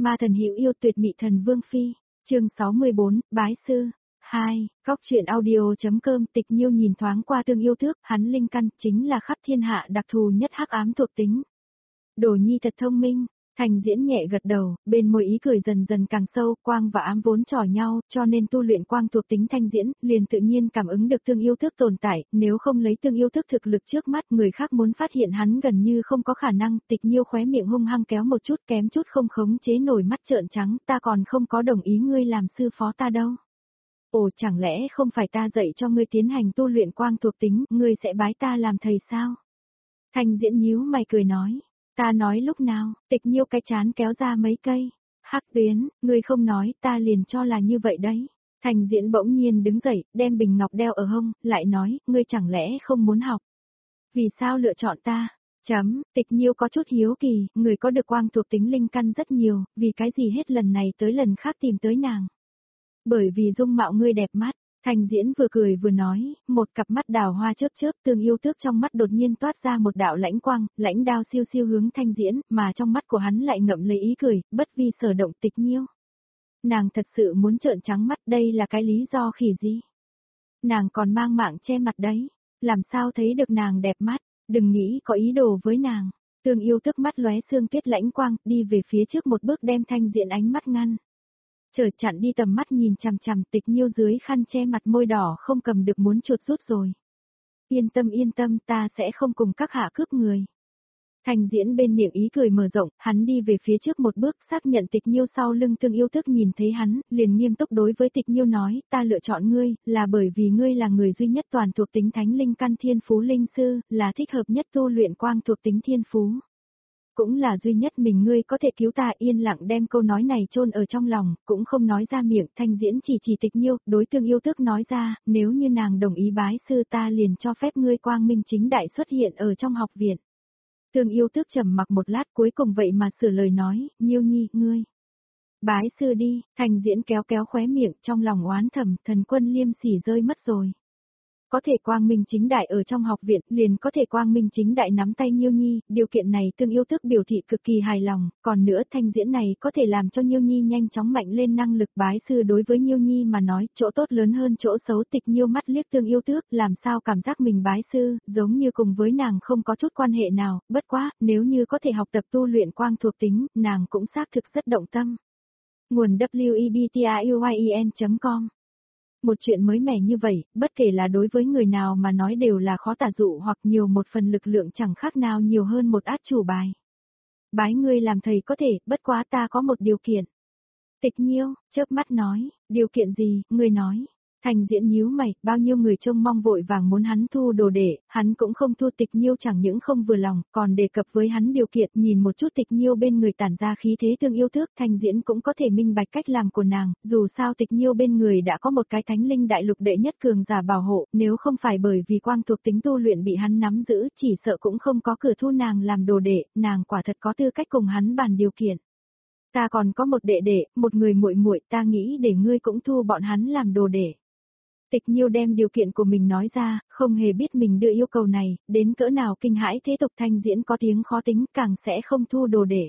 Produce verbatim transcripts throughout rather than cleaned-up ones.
Ma thần hữu yêu tuyệt mị thần vương phi, chương sáu mươi bốn, bái sư. hai, Góc truyện audio.com. Tịch Nhiêu nhìn thoáng qua Tương Yêu Thước, hắn linh căn chính là khắp thiên hạ đặc thù nhất hắc ám thuộc tính. Đồ nhi thật thông minh. Thành Diễn nhẹ gật đầu, bên môi ý cười dần dần càng sâu, quang và ám vốn chỏ nhau, cho nên tu luyện quang thuộc tính Thanh Diễn, liền tự nhiên cảm ứng được Tương Yêu Thước tồn tại, nếu không lấy Tương Yêu Thước thực lực trước mắt, người khác muốn phát hiện hắn gần như không có khả năng. Tịch Nhiêu khóe miệng hung hăng kéo một chút, kém chút không khống chế nổi mắt trợn trắng, ta còn không có đồng ý ngươi làm sư phó ta đâu. Ồ, chẳng lẽ không phải ta dạy cho ngươi tiến hành tu luyện quang thuộc tính, ngươi sẽ bái ta làm thầy sao? Thanh Diễn nhíu mày cười nói. Ta nói lúc nào? Tịch Nhiêu cái chán kéo ra mấy cây. Hắc Tuyến, ngươi không nói, ta liền cho là như vậy đấy. Thành Diễn bỗng nhiên đứng dậy, đem bình ngọc đeo ở hông, lại nói, ngươi chẳng lẽ không muốn học? Vì sao lựa chọn ta? Chấm, Tịch Nhiêu có chút hiếu kỳ, người có được quang thuộc tính linh căn rất nhiều, vì cái gì hết lần này tới lần khác tìm tới nàng? Bởi vì dung mạo ngươi đẹp mắt. Thành Diễn vừa cười vừa nói, một cặp mắt đào hoa chớp chớp, Tương Yêu Thước trong mắt đột nhiên toát ra một đạo lãnh quang, lãnh đao siêu siêu hướng Thanh Diễn, mà trong mắt của hắn lại ngậm lấy ý cười, bất vi sở động. Tịch Nhiêu. Nàng thật sự muốn trợn trắng mắt, đây là cái lý do khỉ gì? Nàng còn mang mạng che mặt đấy, làm sao thấy được nàng đẹp mắt, đừng nghĩ có ý đồ với nàng. Tương Yêu Thước mắt lóe sương tuyết lãnh quang, đi về phía trước một bước đem Thanh Diễn ánh mắt ngăn. Trở chặn đi tầm mắt nhìn chằm chằm. Tịch Nhiêu dưới khăn che mặt môi đỏ không cầm được muốn chuột rút rồi. Yên tâm yên tâm, ta sẽ không cùng các hạ cướp người. Thành Diễn bên miệng ý cười mở rộng, hắn đi về phía trước một bước, xác nhận Tịch Nhiêu sau lưng. Tương Yêu Thước nhìn thấy hắn, liền nghiêm túc đối với Tịch Nhiêu nói, ta lựa chọn ngươi, là bởi vì ngươi là người duy nhất toàn thuộc tính thánh linh căn thiên phú linh sư, là thích hợp nhất tu luyện quang thuộc tính thiên phú. Cũng là duy nhất mình ngươi có thể cứu ta. Yên lặng đem câu nói này chôn ở trong lòng, cũng không nói ra miệng. Thanh Diễn chỉ chỉ Tịch Nhiêu, đối Tương Yêu Thước nói ra, nếu như nàng đồng ý bái sư ta liền cho phép ngươi quang minh chính đại xuất hiện ở trong học viện. Tương Yêu Thước trầm mặc một lát cuối cùng vậy mà sửa lời nói, Nhiêu nhi, ngươi. Bái sư đi. Thanh Diễn kéo kéo khóe miệng, trong lòng oán thầm, thần quân liêm sỉ rơi mất rồi. Có thể quang minh chính đại ở trong học viện, liền có thể quang minh chính đại nắm tay Nhiêu nhi, điều kiện này Tương Yêu Thước biểu thị cực kỳ hài lòng, còn nữa Thanh Diễn này có thể làm cho Nhiêu nhi nhanh chóng mạnh lên năng lực. Bái sư đối với Nhiêu nhi mà nói, chỗ tốt lớn hơn chỗ xấu. Tịch Nhiêu mắt liếc Tương Yêu Thước, làm sao cảm giác mình bái sư, giống như cùng với nàng không có chút quan hệ nào, bất quá, nếu như có thể học tập tu luyện quang thuộc tính, nàng cũng xác thực rất động tâm. Nguồn w e b t a u y e n chấm com. Một chuyện mới mẻ như vậy, bất kể là đối với người nào mà nói đều là khó tả dụ, hoặc nhiều một phần lực lượng chẳng khác nào nhiều hơn một át chủ bài. Bái ngươi làm thầy có thể, bất quá ta có một điều kiện. Tịch Nhiêu, chớp mắt nói, điều kiện gì, ngươi nói. Thành Diễn nhíu mày, bao nhiêu người trông mong vội vàng muốn hắn thu đồ đệ, hắn cũng không thu. Tịch Nhiêu chẳng những không vừa lòng, còn đề cập với hắn điều kiện. Nhìn một chút Tịch Nhiêu bên người tản ra khí thế Tương Yêu Thước, Thành Diễn cũng có thể minh bạch cách làm của nàng, dù sao Tịch Nhiêu bên người đã có một cái thánh linh đại lục đệ nhất cường giả bảo hộ, nếu không phải bởi vì quang thuộc tính tu luyện bị hắn nắm giữ, chỉ sợ cũng không có cửa thu nàng làm đồ đệ, nàng quả thật có tư cách cùng hắn bàn điều kiện. Ta còn có một đệ đệ, một người muội muội, ta nghĩ để ngươi cũng thu bọn hắn làm đồ đệ. Tịch Nhiêu đem điều kiện của mình nói ra, không hề biết mình đưa yêu cầu này, đến cỡ nào kinh hãi thế tục. Thanh Diễn có tiếng khó tính, càng sẽ không thu đồ đệ.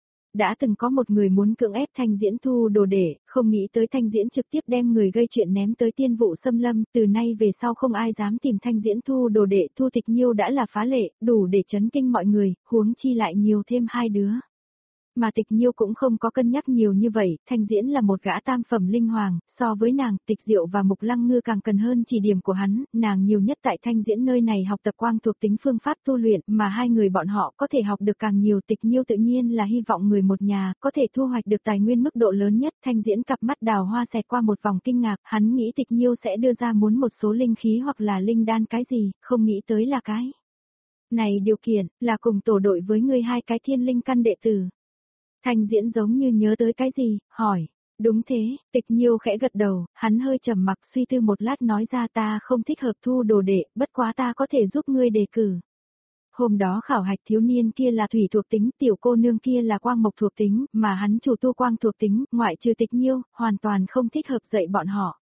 Đã từng có một người muốn cưỡng ép Thanh Diễn thu đồ đệ, không nghĩ tới Thanh Diễn trực tiếp đem người gây chuyện ném tới tiên vụ xâm lâm, từ nay về sau không ai dám tìm Thanh Diễn thu đồ đệ. Thu Tịch Nhiêu đã là phá lệ, đủ để chấn kinh mọi người, huống chi lại nhiều thêm hai đứa. Mà Tịch Nhiêu cũng không có cân nhắc nhiều như vậy, Thanh Diễn là một gã tam phẩm linh hoàng, so với nàng, Tịch Diệu và Mục Lăng Ngư càng cần hơn chỉ điểm của hắn, nàng nhiều nhất tại Thanh Diễn nơi này học tập quang thuộc tính phương pháp tu luyện, mà hai người bọn họ có thể học được càng nhiều. Tịch Nhiêu tự nhiên là hy vọng người một nhà, có thể thu hoạch được tài nguyên mức độ lớn nhất. Thanh Diễn cặp mắt đào hoa xẹt qua một vòng kinh ngạc, hắn nghĩ Tịch Nhiêu sẽ đưa ra muốn một số linh khí hoặc là linh đan cái gì, không nghĩ tới là cái này điều kiện, là cùng tổ đội với người hai cái thiên linh căn đệ tử. Thanh Diễn giống như nhớ tới cái gì, hỏi, đúng thế. Tịch Nhiêu khẽ gật đầu, hắn hơi trầm mặc suy tư một lát nói ra, ta không thích hợp thu đồ đệ, bất quá ta có thể giúp ngươi đề cử. Hôm đó khảo hạch thiếu niên kia là thủy thuộc tính, tiểu cô nương kia là quang mộc thuộc tính, mà hắn chủ tu quang thuộc tính, ngoại trừ Tịch Nhiêu, hoàn toàn không thích hợp dạy bọn họ.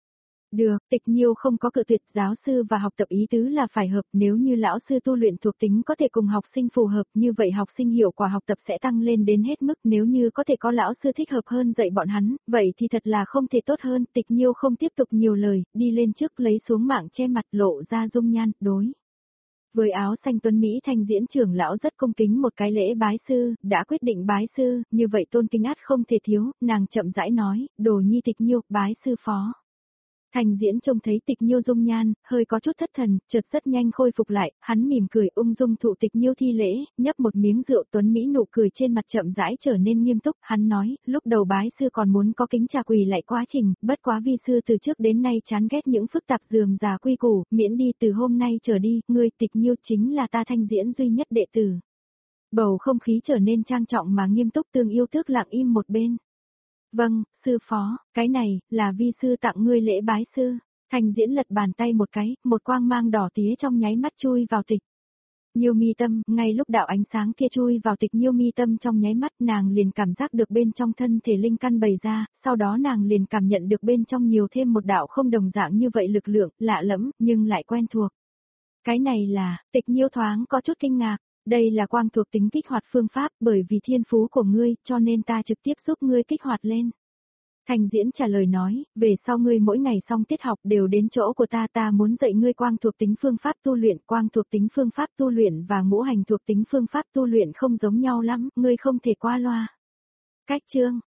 Được, Tịch Nhiêu không có cự tuyệt, giáo sư và học tập ý tứ là phải hợp, nếu như lão sư tu luyện thuộc tính có thể cùng học sinh phù hợp, như vậy học sinh hiệu quả học tập sẽ tăng lên đến hết mức, nếu như có thể có lão sư thích hợp hơn dạy bọn hắn, vậy thì thật là không thể tốt hơn. Tịch Nhiêu không tiếp tục nhiều lời, đi lên trước lấy xuống mạng che mặt lộ ra dung nhan, đối. Với áo xanh tuấn Mỹ Thanh diễn trưởng lão rất cung kính một cái lễ bái sư, đã quyết định bái sư, như vậy tôn kính át không thể thiếu, nàng chậm rãi nói, đồ nhi Tịch Nhiêu, bái sư phó. Thành diễn trông thấy Tịch Nhiêu dung nhan, hơi có chút thất thần, chợt rất nhanh khôi phục lại, hắn mỉm cười ung dung thụ Tịch Nhiêu thi lễ, nhấp một miếng rượu tuấn Mỹ nụ cười trên mặt chậm rãi trở nên nghiêm túc, hắn nói, lúc đầu bái sư còn muốn có kính trà quỳ lại quá trình, bất quá vi sư từ trước đến nay chán ghét những phức tạp dườm già quy củ, miễn đi từ hôm nay trở đi, ngươi Tịch Nhiêu chính là ta Thanh diễn duy nhất đệ tử. Bầu không khí trở nên trang trọng mà nghiêm túc Tương Yêu Tước lặng im một bên. Vâng, sư phó, cái này, là vi sư tặng ngươi lễ bái sư. Thành diễn lật bàn tay một cái, một quang mang đỏ tía trong nháy mắt chui vào Tịch Nhiêu mi tâm, ngay lúc đạo ánh sáng kia chui vào Tịch Nhiêu mi tâm trong nháy mắt nàng liền cảm giác được bên trong thân thể linh căn bày ra, sau đó nàng liền cảm nhận được bên trong nhiều thêm một đạo không đồng dạng như vậy lực lượng, lạ lẫm, nhưng lại quen thuộc. Cái này là, Tịch Nhiêu thoáng có chút kinh ngạc. Đây là quang thuộc tính kích hoạt phương pháp, bởi vì thiên phú của ngươi, cho nên ta trực tiếp giúp ngươi kích hoạt lên. Thành diễn trả lời nói, về sau ngươi mỗi ngày xong tiết học đều đến chỗ của ta, ta muốn dạy ngươi quang thuộc tính phương pháp tu luyện, quang thuộc tính phương pháp tu luyện và ngũ hành thuộc tính phương pháp tu luyện không giống nhau lắm, ngươi không thể qua loa. Cách chương